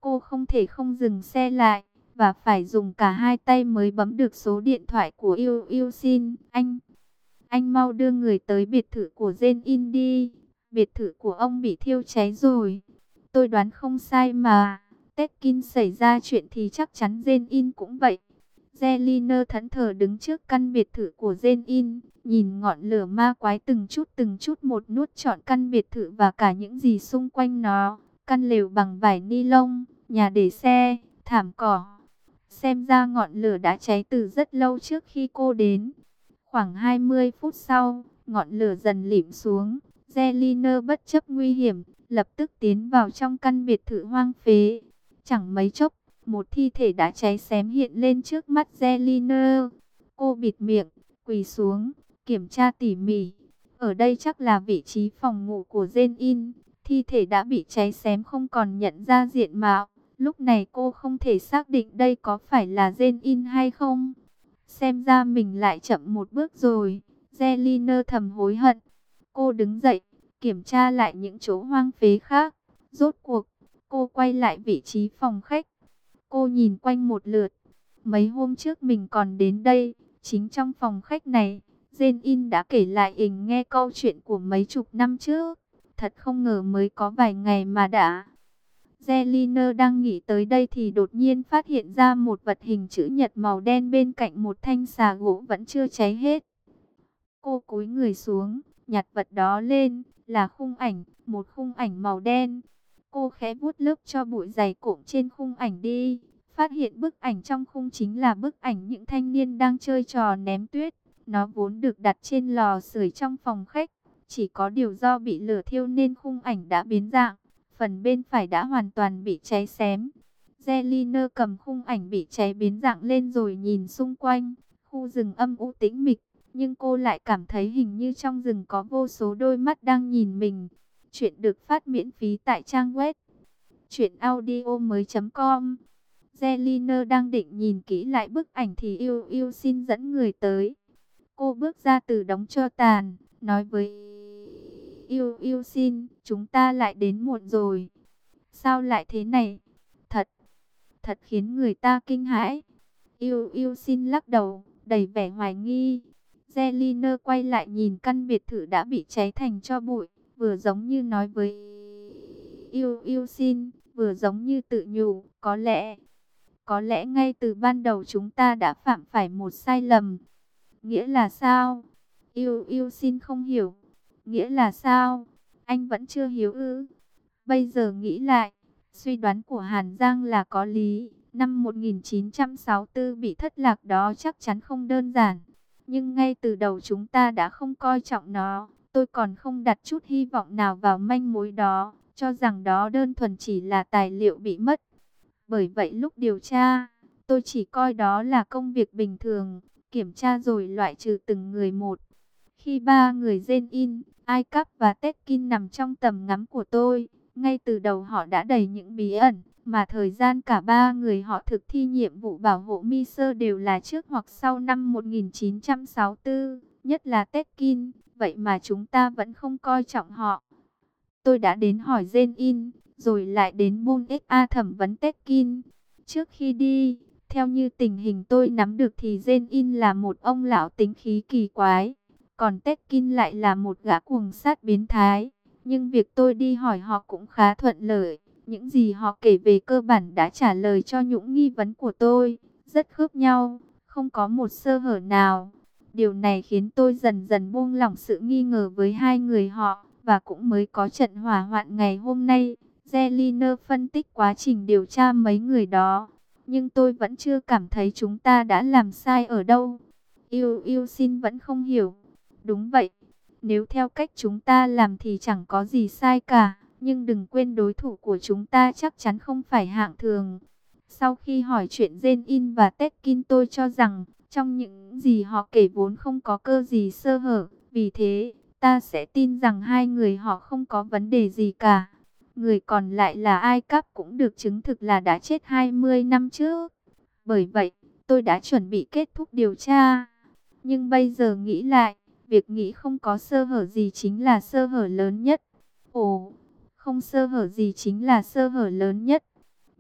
Cô không thể không dừng xe lại, và phải dùng cả hai tay mới bấm được số điện thoại của Yêu Yêu Xin. Anh, anh mau đưa người tới biệt thự của Jane In đi. Biệt thự của ông bị thiêu cháy rồi. Tôi đoán không sai mà. Tekin xảy ra chuyện thì chắc chắn Jane In cũng vậy. Zelina thẫn thờ đứng trước căn biệt thự của Jane In, nhìn ngọn lửa ma quái từng chút từng chút một nuốt trọn căn biệt thự và cả những gì xung quanh nó. Căn lều bằng vải ni lông, nhà để xe, thảm cỏ. Xem ra ngọn lửa đã cháy từ rất lâu trước khi cô đến. Khoảng hai mươi phút sau, ngọn lửa dần lịm xuống. Zelina bất chấp nguy hiểm, lập tức tiến vào trong căn biệt thự hoang phế. Chẳng mấy chốc, một thi thể đã cháy xém hiện lên trước mắt Zelina. Cô bịt miệng, quỳ xuống, kiểm tra tỉ mỉ. Ở đây chắc là vị trí phòng ngủ của Jane In. Thi thể đã bị cháy xém không còn nhận ra diện mạo. Lúc này cô không thể xác định đây có phải là Jane In hay không. Xem ra mình lại chậm một bước rồi. Zelina thầm hối hận. Cô đứng dậy, kiểm tra lại những chỗ hoang phế khác. Rốt cuộc, cô quay lại vị trí phòng khách. Cô nhìn quanh một lượt. Mấy hôm trước mình còn đến đây, chính trong phòng khách này, Jane In đã kể lại Ình nghe câu chuyện của mấy chục năm trước. Thật không ngờ mới có vài ngày mà đã. Zelina đang nghĩ tới đây thì đột nhiên phát hiện ra một vật hình chữ nhật màu đen bên cạnh một thanh xà gỗ vẫn chưa cháy hết. Cô cúi người xuống, nhặt vật đó lên, là khung ảnh, một khung ảnh màu đen. Cô khẽ vuốt lớp cho bụi dày cộm trên khung ảnh đi, phát hiện bức ảnh trong khung chính là bức ảnh những thanh niên đang chơi trò ném tuyết. Nó vốn được đặt trên lò sưởi trong phòng khách, chỉ có điều do bị lửa thiêu nên khung ảnh đã biến dạng. Phần bên phải đã hoàn toàn bị cháy xém. Zelina cầm khung ảnh bị cháy biến dạng lên rồi nhìn xung quanh. Khu rừng âm u tĩnh mịch, nhưng cô lại cảm thấy hình như trong rừng có vô số đôi mắt đang nhìn mình. Chuyện được phát miễn phí tại trang web truyện audio mới chấm com. Zelina đang định nhìn kỹ lại bức ảnh thì Yêu Yêu xin dẫn người tới. Cô bước ra từ đống tro tàn, nói với Yêu Yêu xin, chúng ta lại đến muộn rồi. Sao lại thế này? Thật, thật khiến người ta kinh hãi. Yêu Yêu xin lắc đầu, đầy vẻ hoài nghi. Zelina quay lại nhìn căn biệt thự đã bị cháy thành tro bụi, vừa giống như nói với Yêu Yêu xin, vừa giống như tự nhủ, có lẽ, có lẽ ngay từ ban đầu chúng ta đã phạm phải một sai lầm. Nghĩa là sao? Yêu Yêu xin không hiểu. Nghĩa là sao? Anh vẫn chưa hiểu ư? Bây giờ nghĩ lại, suy đoán của Hàn Giang là có lý. Năm một nghìn chín trăm sáu mươi tư bị thất lạc đó chắc chắn không đơn giản. Nhưng ngay từ đầu chúng ta đã không coi trọng nó. Tôi còn không đặt chút hy vọng nào vào manh mối đó, cho rằng đó đơn thuần chỉ là tài liệu bị mất. Bởi vậy lúc điều tra, tôi chỉ coi đó là công việc bình thường, kiểm tra rồi loại trừ từng người một. Khi ba người Jane In, Ai Cắp và Tekin nằm trong tầm ngắm của tôi, ngay từ đầu họ đã đầy những bí ẩn, mà thời gian cả ba người họ thực thi nhiệm vụ bảo hộ Miser đều là trước hoặc sau năm một nghìn chín trăm sáu mươi tư, nhất là Tekin, vậy mà chúng ta vẫn không coi trọng họ. Tôi đã đến hỏi Jane In, rồi lại đến Moon ích a thẩm vấn Tekin. Trước khi đi, theo như tình hình tôi nắm được thì Jane In là một ông lão tính khí kỳ quái, còn Tekin lại là một gã cuồng sát biến thái. Nhưng việc tôi đi hỏi họ cũng khá thuận lợi. Những gì họ kể về cơ bản đã trả lời cho những nghi vấn của tôi, rất khớp nhau, không có một sơ hở nào. Điều này khiến tôi dần dần buông lỏng sự nghi ngờ với hai người họ, và cũng mới có trận hỏa hoạn ngày hôm nay. Zelina phân tích quá trình điều tra mấy người đó, nhưng tôi vẫn chưa cảm thấy chúng ta đã làm sai ở đâu. Yêu Yêu xin vẫn không hiểu. Đúng vậy, nếu theo cách chúng ta làm thì chẳng có gì sai cả. Nhưng đừng quên đối thủ của chúng ta chắc chắn không phải hạng thường. Sau khi hỏi chuyện Jane In và Tekin, tôi cho rằng trong những gì họ kể vốn không có cơ gì sơ hở. Vì thế, ta sẽ tin rằng hai người họ không có vấn đề gì cả. Người còn lại là Ai Cắp cũng được chứng thực là đã chết hai mươi năm trước. Bởi vậy, tôi đã chuẩn bị kết thúc điều tra. Nhưng bây giờ nghĩ lại, việc nghĩ không có sơ hở gì chính là sơ hở lớn nhất. Ồ, không sơ hở gì chính là sơ hở lớn nhất.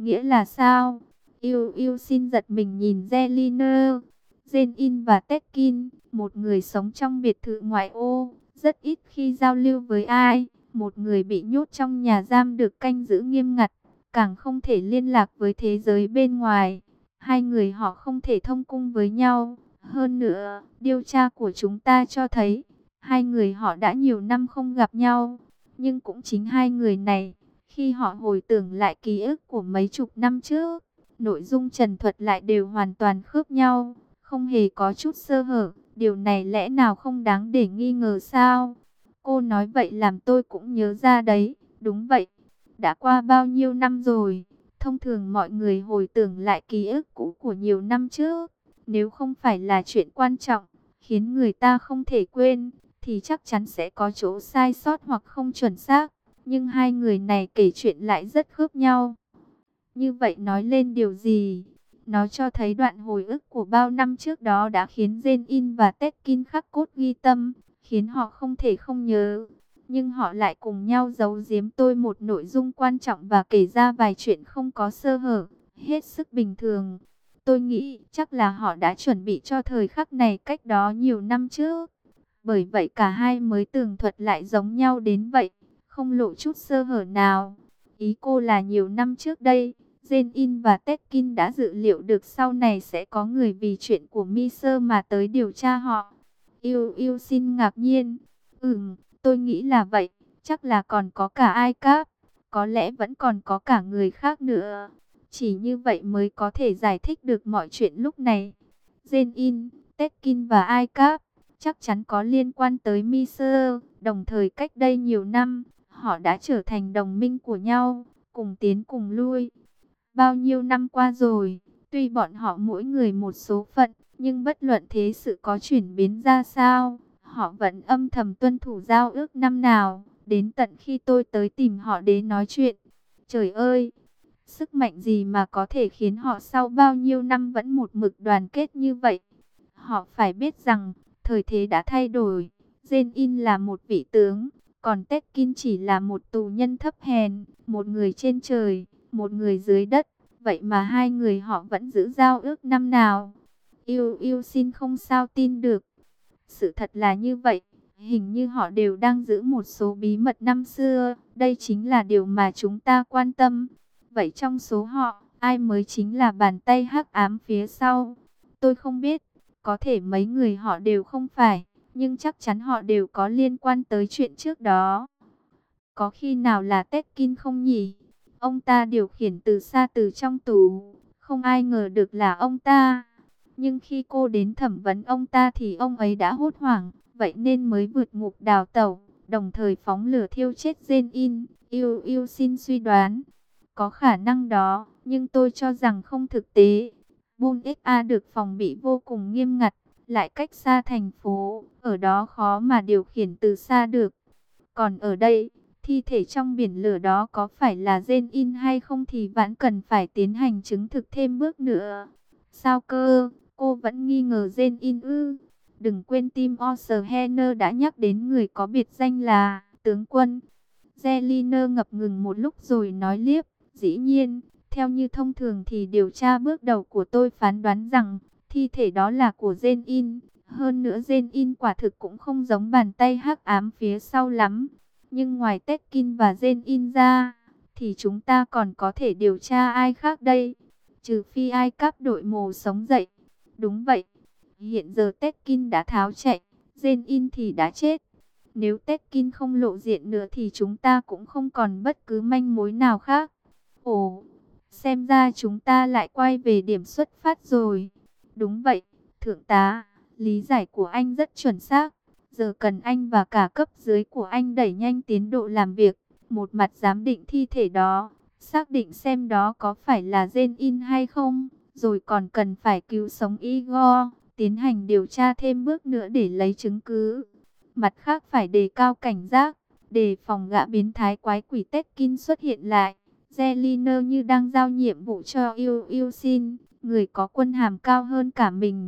Nghĩa là sao? Yêu yêu xin giật mình nhìn Zeliner. Zenin và Tekin, một người sống trong biệt thự ngoại ô, rất ít khi giao lưu với ai. Một người bị nhốt trong nhà giam được canh giữ nghiêm ngặt, càng không thể liên lạc với thế giới bên ngoài. Hai người họ không thể thông cung với nhau. Hơn nữa, điều tra của chúng ta cho thấy, hai người họ đã nhiều năm không gặp nhau. Nhưng cũng chính hai người này, khi họ hồi tưởng lại ký ức của mấy chục năm trước, nội dung trần thuật lại đều hoàn toàn khớp nhau, không hề có chút sơ hở. Điều này lẽ nào không đáng để nghi ngờ sao? Cô nói vậy làm tôi cũng nhớ ra đấy. Đúng vậy, đã qua bao nhiêu năm rồi. Thông thường mọi người hồi tưởng lại ký ức cũ của nhiều năm trước, nếu không phải là chuyện quan trọng, khiến người ta không thể quên, thì chắc chắn sẽ có chỗ sai sót hoặc không chuẩn xác. Nhưng hai người này kể chuyện lại rất khớp nhau. Như vậy nói lên điều gì? Nó cho thấy đoạn hồi ức của bao năm trước đó đã khiến Zenin và Tekin khắc cốt ghi tâm, khiến họ không thể không nhớ. Nhưng họ lại cùng nhau giấu giếm tôi một nội dung quan trọng và kể ra vài chuyện không có sơ hở, hết sức bình thường. Tôi nghĩ chắc là họ đã chuẩn bị cho thời khắc này cách đó nhiều năm trước. Bởi vậy cả hai mới tường thuật lại giống nhau đến vậy, không lộ chút sơ hở nào. Ý cô là nhiều năm trước đây, Zenin và Tekin đã dự liệu được sau này sẽ có người vì chuyện của Miser mà tới điều tra họ. Yêu yêu xin ngạc nhiên. Ừm, tôi nghĩ là vậy, chắc là còn có cả Ai Cập, có lẽ vẫn còn có cả người khác nữa. Chỉ như vậy mới có thể giải thích được mọi chuyện lúc này. Zenin, Tekin và Ai Cập chắc chắn có liên quan tới Miser, đồng thời cách đây nhiều năm, họ đã trở thành đồng minh của nhau, cùng tiến cùng lui. Bao nhiêu năm qua rồi, tuy bọn họ mỗi người một số phận, nhưng bất luận thế sự có chuyển biến ra sao, họ vẫn âm thầm tuân thủ giao ước năm nào, đến tận khi tôi tới tìm họ để nói chuyện. Trời ơi, sức mạnh gì mà có thể khiến họ sau bao nhiêu năm vẫn một mực đoàn kết như vậy? Họ phải biết rằng, thời thế đã thay đổi. Zenin là một vị tướng, còn Tekin chỉ là một tù nhân thấp hèn, một người trên trời, một người dưới đất. Vậy mà hai người họ vẫn giữ giao ước năm nào. Yêu yêu xin không sao tin được. Sự thật là như vậy. Hình như họ đều đang giữ một số bí mật năm xưa. Đây chính là điều mà chúng ta quan tâm. Vậy trong số họ, ai mới chính là bàn tay hắc ám phía sau? Tôi không biết. Có thể mấy người họ đều không phải. Nhưng chắc chắn họ đều có liên quan tới chuyện trước đó. Có khi nào là Tekin không nhỉ? Ông ta điều khiển từ xa từ trong tù, không ai ngờ được là ông ta. Nhưng khi cô đến thẩm vấn ông ta thì ông ấy đã hốt hoảng, vậy nên mới vượt ngục đào tẩu, đồng thời phóng lửa thiêu chết Zenin. Yêu yêu xin suy đoán, có khả năng đó, nhưng tôi cho rằng không thực tế. Bun ích a được phòng bị vô cùng nghiêm ngặt, lại cách xa thành phố, ở đó khó mà điều khiển từ xa được. Còn ở đây, thi thể trong biển lửa đó có phải là Zenin hay không thì vẫn cần phải tiến hành chứng thực thêm bước nữa. Sao cơ, cô vẫn nghi ngờ Zenin ư? Đừng quên Tim Osterhenner đã nhắc đến người có biệt danh là tướng quân. Zeliner ngập ngừng một lúc rồi nói liếp, dĩ nhiên, theo như thông thường thì điều tra bước đầu của tôi phán đoán rằng thi thể đó là của Zenin. Hơn nữa Zenin quả thực cũng không giống bàn tay hắc ám phía sau lắm. Nhưng ngoài Tekin và Zenin ra, thì chúng ta còn có thể điều tra ai khác đây? Trừ phi Ai Cập đội mồ sống dậy. Đúng vậy, hiện giờ Tekin đã tháo chạy, Zenin thì đã chết. Nếu Tekin không lộ diện nữa thì chúng ta cũng không còn bất cứ manh mối nào khác. Ồ, xem ra chúng ta lại quay về điểm xuất phát rồi. Đúng vậy, thượng tá, lý giải của anh rất chuẩn xác. Giờ cần anh và cả cấp dưới của anh đẩy nhanh tiến độ làm việc. Một mặt giám định thi thể đó, xác định xem đó có phải là Zenin hay không. Rồi còn cần phải cứu sống Igor, tiến hành điều tra thêm bước nữa để lấy chứng cứ. Mặt khác phải đề cao cảnh giác, đề phòng gã biến thái quái quỷ Tekin xuất hiện lại. Zeliner như đang giao nhiệm vụ cho Yêu Yêu Xin, người có quân hàm cao hơn cả mình.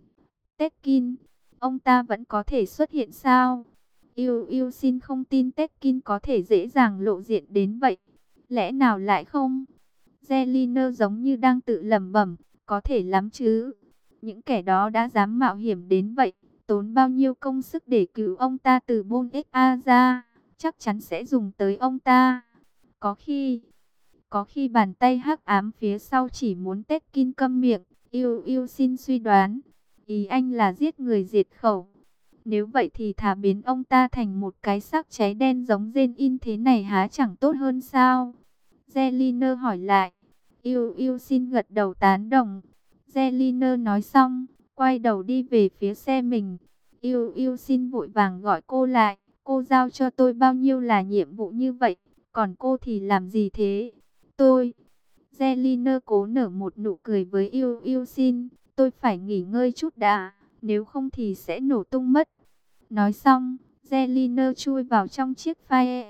Tekin, ông ta vẫn có thể xuất hiện sao? Yêu Yêu Xin không tin Tekin có thể dễ dàng lộ diện đến vậy. Lẽ nào lại không? Zeliner giống như đang tự lẩm bẩm, có thể lắm chứ. Những kẻ đó đã dám mạo hiểm đến vậy, tốn bao nhiêu công sức để cứu ông ta từ Bôn Ếch A ra, chắc chắn sẽ dùng tới ông ta. Có khi, có khi bàn tay hắc ám phía sau chỉ muốn Tekin câm miệng. Yêu yêu xin suy đoán, ý anh là giết người diệt khẩu. Nếu vậy thì thả biến ông ta thành một cái xác cháy đen giống Jane In thế này há chẳng tốt hơn sao? Zeliner hỏi lại. Yêu yêu xin gật đầu tán đồng. Zeliner nói xong, quay đầu đi về phía xe mình. Yêu yêu xin vội vàng gọi cô lại. Cô giao cho tôi bao nhiêu là nhiệm vụ như vậy, còn cô thì làm gì thế? Tôi... Zeliner cố nở một nụ cười với yêu yêu xin. Tôi phải nghỉ ngơi chút đã, nếu không thì sẽ nổ tung mất. Nói xong, Zeliner chui vào trong chiếc Fiat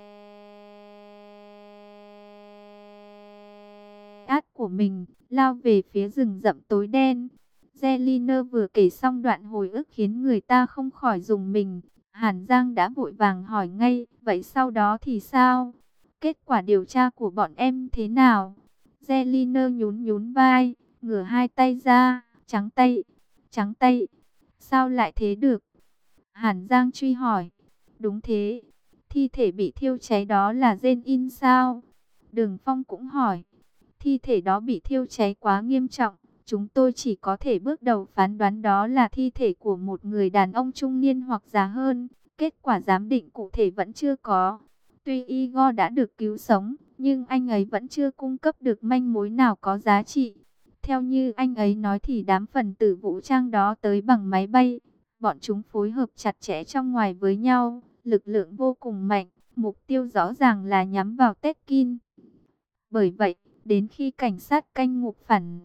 của mình, lao về phía rừng rậm tối đen. Zeliner vừa kể xong đoạn hồi ức khiến người ta không khỏi rùng mình. Hàn Giang đã vội vàng hỏi ngay, vậy sau đó thì sao? Kết quả điều tra của bọn em thế nào? Zeliner nhún nhún vai, ngửa hai tay ra, trắng tay, trắng tay. Sao lại thế được? Hàn Giang truy hỏi. Đúng thế, thi thể bị thiêu cháy đó là Jane In sao? Đường Phong cũng hỏi. Thi thể đó bị thiêu cháy quá nghiêm trọng, chúng tôi chỉ có thể bước đầu phán đoán đó là thi thể của một người đàn ông trung niên hoặc già hơn. Kết quả giám định cụ thể vẫn chưa có. Tuy Igor đã được cứu sống, nhưng anh ấy vẫn chưa cung cấp được manh mối nào có giá trị. Theo như anh ấy nói thì đám phần tử vũ trang đó tới bằng máy bay. Bọn chúng phối hợp chặt chẽ trong ngoài với nhau, lực lượng vô cùng mạnh, mục tiêu rõ ràng là nhắm vào Tekin. Bởi vậy, đến khi cảnh sát canh ngục phản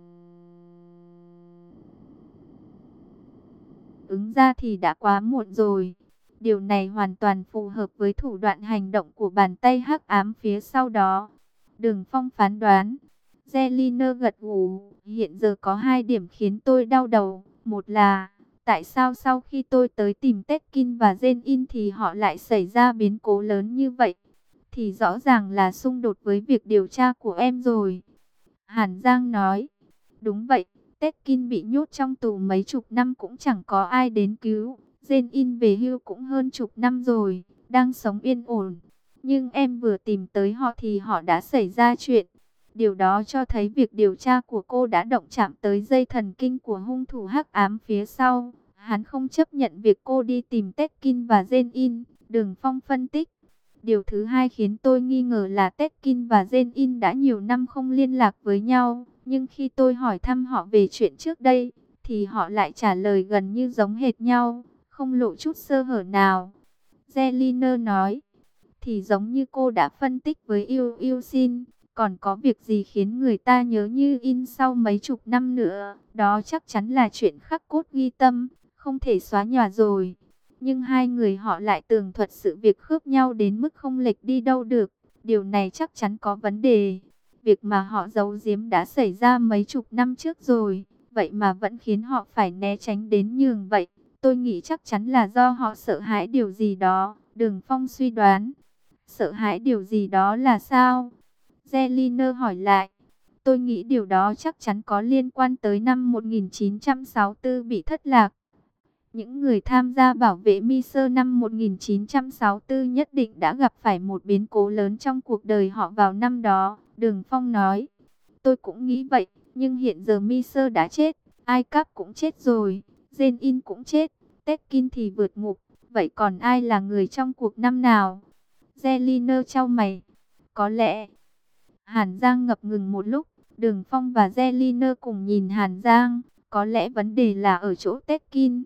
ứng ra thì đã quá muộn rồi. Điều này hoàn toàn phù hợp với thủ đoạn hành động của bàn tay hắc ám phía sau đó. Đường Phong phán đoán. Zeliner gật gù. Hiện giờ có hai điểm khiến tôi đau đầu. Một là, tại sao sau khi tôi tới tìm Tekin và Jane In thì họ lại xảy ra biến cố lớn như vậy? Thì rõ ràng là xung đột với việc điều tra của em rồi. Hàn Giang nói. Đúng vậy, Tekin bị nhốt trong tù mấy chục năm cũng chẳng có ai đến cứu. Jane In về hưu cũng hơn chục năm rồi, đang sống yên ổn. Nhưng em vừa tìm tới họ thì họ đã xảy ra chuyện. Điều đó cho thấy việc điều tra của cô đã động chạm tới dây thần kinh của hung thủ hắc ám phía sau. Hắn không chấp nhận việc cô đi tìm Tekin và Jane In. Đường Phong phân tích. Điều thứ hai khiến tôi nghi ngờ là Tekin và Jane In đã nhiều năm không liên lạc với nhau. Nhưng khi tôi hỏi thăm họ về chuyện trước đây, thì họ lại trả lời gần như giống hệt nhau, không lộ chút sơ hở nào. Zeliner nói, thì giống như cô đã phân tích với Yêu Yêu Xin, còn có việc gì khiến người ta nhớ như in sau mấy chục năm nữa, đó chắc chắn là chuyện khắc cốt ghi tâm, không thể xóa nhòa rồi. Nhưng hai người họ lại tường thuật sự việc khớp nhau đến mức không lệch đi đâu được, điều này chắc chắn có vấn đề. Việc mà họ giấu giếm đã xảy ra mấy chục năm trước rồi, vậy mà vẫn khiến họ phải né tránh đến nhường vậy. Tôi nghĩ chắc chắn là do họ sợ hãi điều gì đó. Đường Phong suy đoán. Sợ hãi điều gì đó là sao? Zeliner hỏi lại. Tôi nghĩ điều đó chắc chắn có liên quan tới năm một nghìn chín trăm sáu mươi tư bị thất lạc. Những người tham gia bảo vệ Miser năm một nghìn chín trăm sáu mươi tư nhất định đã gặp phải một biến cố lớn trong cuộc đời họ vào năm đó. Đường Phong nói. Tôi cũng nghĩ vậy, nhưng hiện giờ Miser đã chết, Ai Cáp cũng chết rồi, Jane In cũng chết, Tekin thì vượt ngục. Vậy còn ai là người trong cuộc năm nào? Zeliner chau mày. Có lẽ... Hàn Giang ngập ngừng một lúc. Đường Phong và Zeliner cùng nhìn Hàn Giang. Có lẽ vấn đề là ở chỗ Tekin.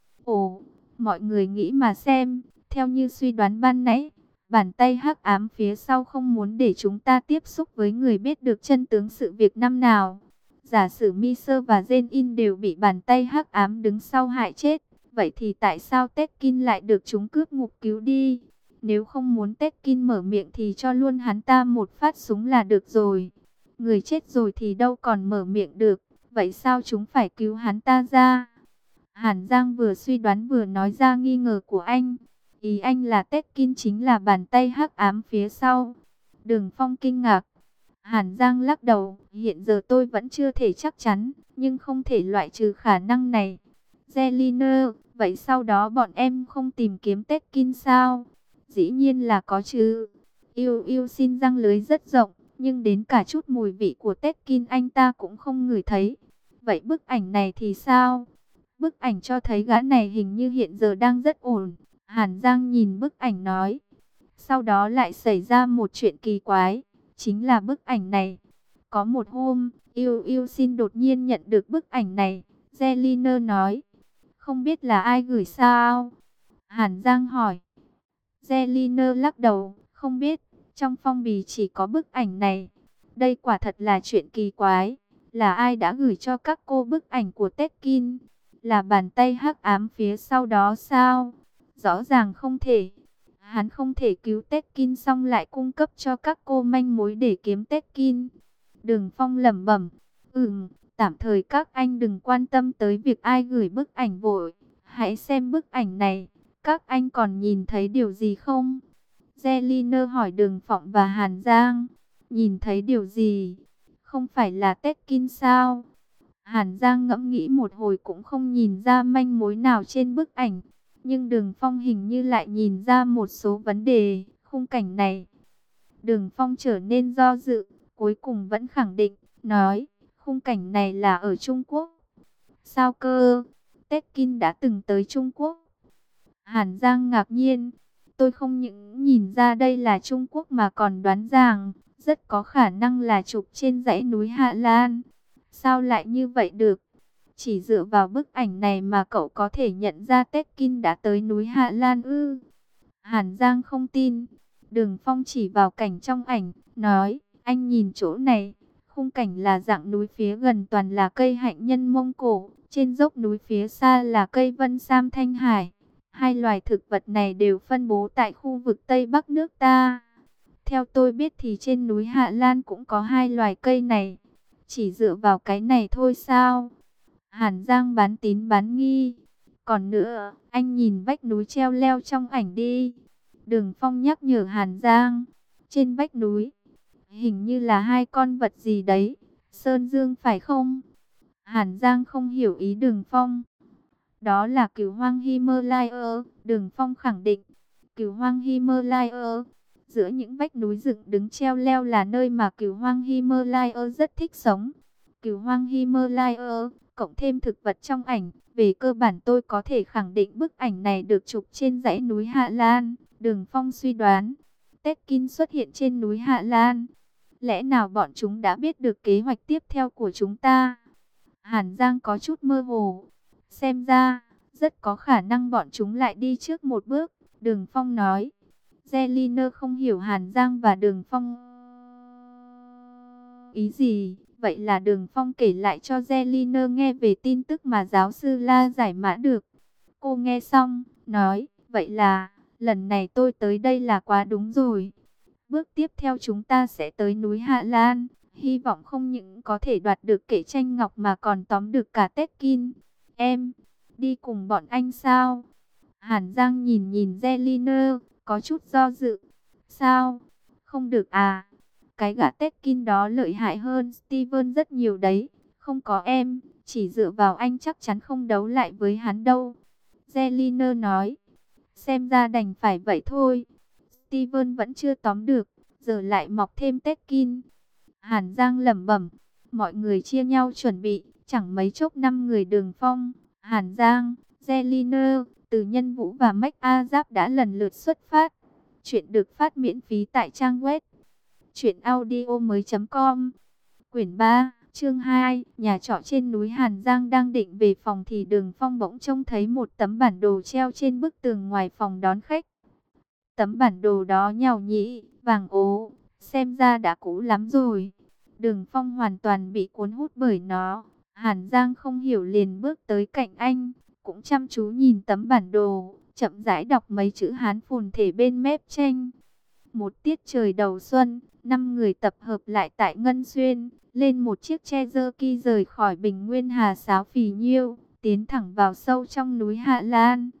Ồ, mọi người nghĩ mà xem. Theo như suy đoán ban nãy, bàn tay hắc ám phía sau không muốn để chúng ta tiếp xúc với người biết được chân tướng sự việc năm nào. Giả sử Miser và Jane In đều bị bàn tay hắc ám đứng sau hại chết. Vậy thì tại sao Tekin lại được chúng cướp ngục cứu đi? Nếu không muốn Tekin mở miệng thì cho luôn hắn ta một phát súng là được rồi. Người chết rồi thì đâu còn mở miệng được. Vậy sao chúng phải cứu hắn ta ra? Hàn Giang vừa suy đoán vừa nói ra nghi ngờ của anh. Ý anh là Tekin chính là bàn tay hắc ám phía sau. Đường Phong kinh ngạc. Hàn Giang lắc đầu, hiện giờ tôi vẫn chưa thể chắc chắn, nhưng không thể loại trừ khả năng này. Zeliner, vậy sau đó bọn em không tìm kiếm Tekin sao? Dĩ nhiên là có chứ. Yêu yêu xin răng lưới rất rộng, nhưng đến cả chút mùi vị của Tekin anh ta cũng không ngửi thấy. Vậy bức ảnh này thì sao? Bức ảnh cho thấy gã này hình như hiện giờ đang rất ổn. Hàn Giang nhìn bức ảnh nói. Sau đó lại xảy ra một chuyện kỳ quái, chính là bức ảnh này. Có một hôm, Yêu Yêu xin đột nhiên nhận được bức ảnh này. Zeliner nói, không biết là ai gửi sao? Hàn Giang hỏi. Zeliner lắc đầu, không biết, trong phong bì chỉ có bức ảnh này. Đây quả thật là chuyện kỳ quái. Là ai đã gửi cho các cô bức ảnh của Tekin? Là bàn tay hắc ám phía sau đó sao? Rõ ràng không thể. Hắn không thể cứu Tekin xong lại cung cấp cho các cô manh mối để kiếm Tekin. Đường Phong lẩm bẩm, ừm, tạm thời các anh đừng quan tâm tới việc ai gửi bức ảnh vội. Hãy xem bức ảnh này, các anh còn nhìn thấy điều gì không? Zeliner hỏi Đường Phong và Hàn Giang, nhìn thấy điều gì? Không phải là Tekin sao? Hàn Giang ngẫm nghĩ một hồi cũng không nhìn ra manh mối nào trên bức ảnh. Nhưng Đường Phong hình như lại nhìn ra một số vấn đề, khung cảnh này. Đường Phong trở nên do dự, cuối cùng vẫn khẳng định, nói, khung cảnh này là ở Trung Quốc. Sao cơ? Tekin đã từng tới Trung Quốc. Hàn Giang ngạc nhiên, tôi không những nhìn ra đây là Trung Quốc mà còn đoán rằng, rất có khả năng là chụp trên dãy núi Hạ Lan. Sao lại như vậy được? Chỉ dựa vào bức ảnh này mà cậu có thể nhận ra Tekin đã tới núi Hạ Lan ư? Hàn Giang không tin. Đường Phong chỉ vào cảnh trong ảnh, nói, anh nhìn chỗ này. Khung cảnh là dạng núi phía gần toàn là cây hạnh nhân Mông Cổ. Trên dốc núi phía xa là cây vân sam Thanh Hải. Hai loài thực vật này đều phân bố tại khu vực Tây Bắc nước ta. Theo tôi biết thì trên núi Hạ Lan cũng có hai loài cây này. Chỉ dựa vào cái này thôi sao? Hàn Giang bán tín bán nghi. Còn nữa, anh nhìn vách núi treo leo trong ảnh đi. Đường Phong nhắc nhở Hàn Giang. Trên vách núi, hình như là hai con vật gì đấy. Sơn Dương phải không? Hàn Giang không hiểu ý Đường Phong. Đó là cửu hoang Himalaya, Đường Phong khẳng định. Cửu hoang Himalaya. Giữa những vách núi dựng đứng treo leo là nơi mà cửu hoang Himalaya rất thích sống. Cửu hoang Himalaya, cộng thêm thực vật trong ảnh, về cơ bản tôi có thể khẳng định bức ảnh này được chụp trên dãy núi Hạ Lan. Đường Phong suy đoán, Tekin xuất hiện trên núi Hạ Lan. Lẽ nào bọn chúng đã biết được kế hoạch tiếp theo của chúng ta? Hàn Giang có chút mơ hồ. Xem ra, rất có khả năng bọn chúng lại đi trước một bước. Đường Phong nói. Zeliner không hiểu Hàn Giang và Đường Phong ý gì. Vậy là Đường Phong kể lại cho Zeliner nghe về tin tức mà giáo sư La giải mã được. Cô nghe xong, nói, vậy là, lần này tôi tới đây là quá đúng rồi. Bước tiếp theo chúng ta sẽ tới núi Hạ Lan. Hy vọng không những có thể đoạt được kệ tranh ngọc mà còn tóm được cả Tekin. Em, đi cùng bọn anh sao? Hàn Giang nhìn nhìn Zeliner, có chút do dự. Sao? Không được à? Cái gã Tekin đó lợi hại hơn Steven rất nhiều đấy. Không có em, chỉ dựa vào anh chắc chắn không đấu lại với hắn đâu. Zeliner nói. Xem ra đành phải vậy thôi. Steven vẫn chưa tóm được, giờ lại mọc thêm Tekin. Hàn Giang lẩm bẩm. Mọi người chia nhau chuẩn bị, chẳng mấy chốc năm người Đường Phong, Hàn Giang, Zeliner, Từ Nhân Vũ và Mách A Giáp đã lần lượt xuất phát. Chuyện được phát miễn phí tại trang web truyện audio mới chấm com. Quyển ba, chương hai, nhà trọ trên núi. Hàn Giang đang định về phòng thì Đường Phong bỗng trông thấy một tấm bản đồ treo trên bức tường ngoài phòng đón khách. Tấm bản đồ đó nhàu nhĩ, vàng ố, xem ra đã cũ lắm rồi. Đường Phong hoàn toàn bị cuốn hút bởi nó. Hàn Giang không hiểu liền bước tới cạnh anh, cũng chăm chú nhìn tấm bản đồ, chậm rãi đọc mấy chữ Hán phồn thể bên mép tranh. Một tiết trời đầu xuân, năm người tập hợp lại tại Ngân Xuyên, lên một chiếc Cherokee rời khỏi bình nguyên Hà Sáo phì nhiêu, tiến thẳng vào sâu trong núi Hạ Lan.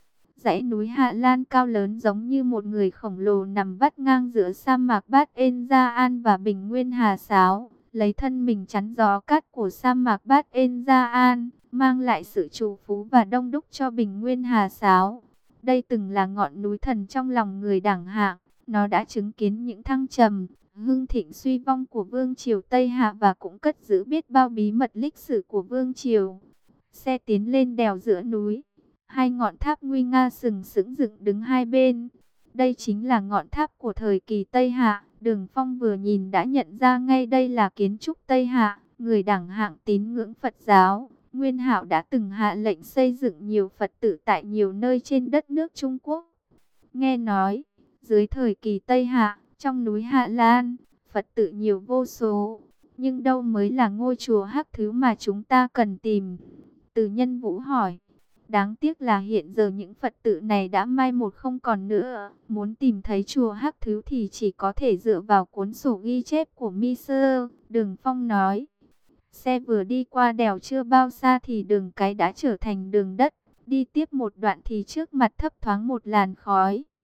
Dãy núi Hạ Lan cao lớn giống như một người khổng lồ nằm vắt ngang giữa sa mạc Bát En Gia An và bình nguyên Hà Sáo, lấy thân mình chắn gió cát của sa mạc Bát En Gia An, mang lại sự trù phú và đông đúc cho bình nguyên Hà Sáo. Đây từng là ngọn núi thần trong lòng người Đảng Hạng, nó đã chứng kiến những thăng trầm, hưng thịnh suy vong của vương triều Tây Hạ và cũng cất giữ biết bao bí mật lịch sử của vương triều. Xe tiến lên đèo giữa núi, hai ngọn tháp nguy nga sừng sững dựng đứng hai bên. Đây chính là ngọn tháp của thời kỳ Tây Hạ. Đường Phong vừa nhìn đã nhận ra ngay đây là kiến trúc Tây Hạ. Người Đảng Hạng tín ngưỡng Phật giáo, Nguyên Hạo đã từng hạ lệnh xây dựng nhiều Phật tử tại nhiều nơi trên đất nước Trung Quốc. Nghe nói, dưới thời kỳ Tây Hạ, trong núi Hạ Lan, Phật tử nhiều vô số. Nhưng đâu mới là ngôi chùa Hắc Thứ mà chúng ta cần tìm? Từ Nhân Vũ hỏi. Đáng tiếc là hiện giờ những Phật tử này đã mai một không còn nữa. Muốn tìm thấy chùa Hắc Thứ thì chỉ có thể dựa vào cuốn sổ ghi chép của Mi Sơ. Đường Phong nói. Xe vừa đi qua đèo chưa bao xa thì đường cái đã trở thành đường đất. Đi tiếp một đoạn thì trước mặt thấp thoáng một làn khói.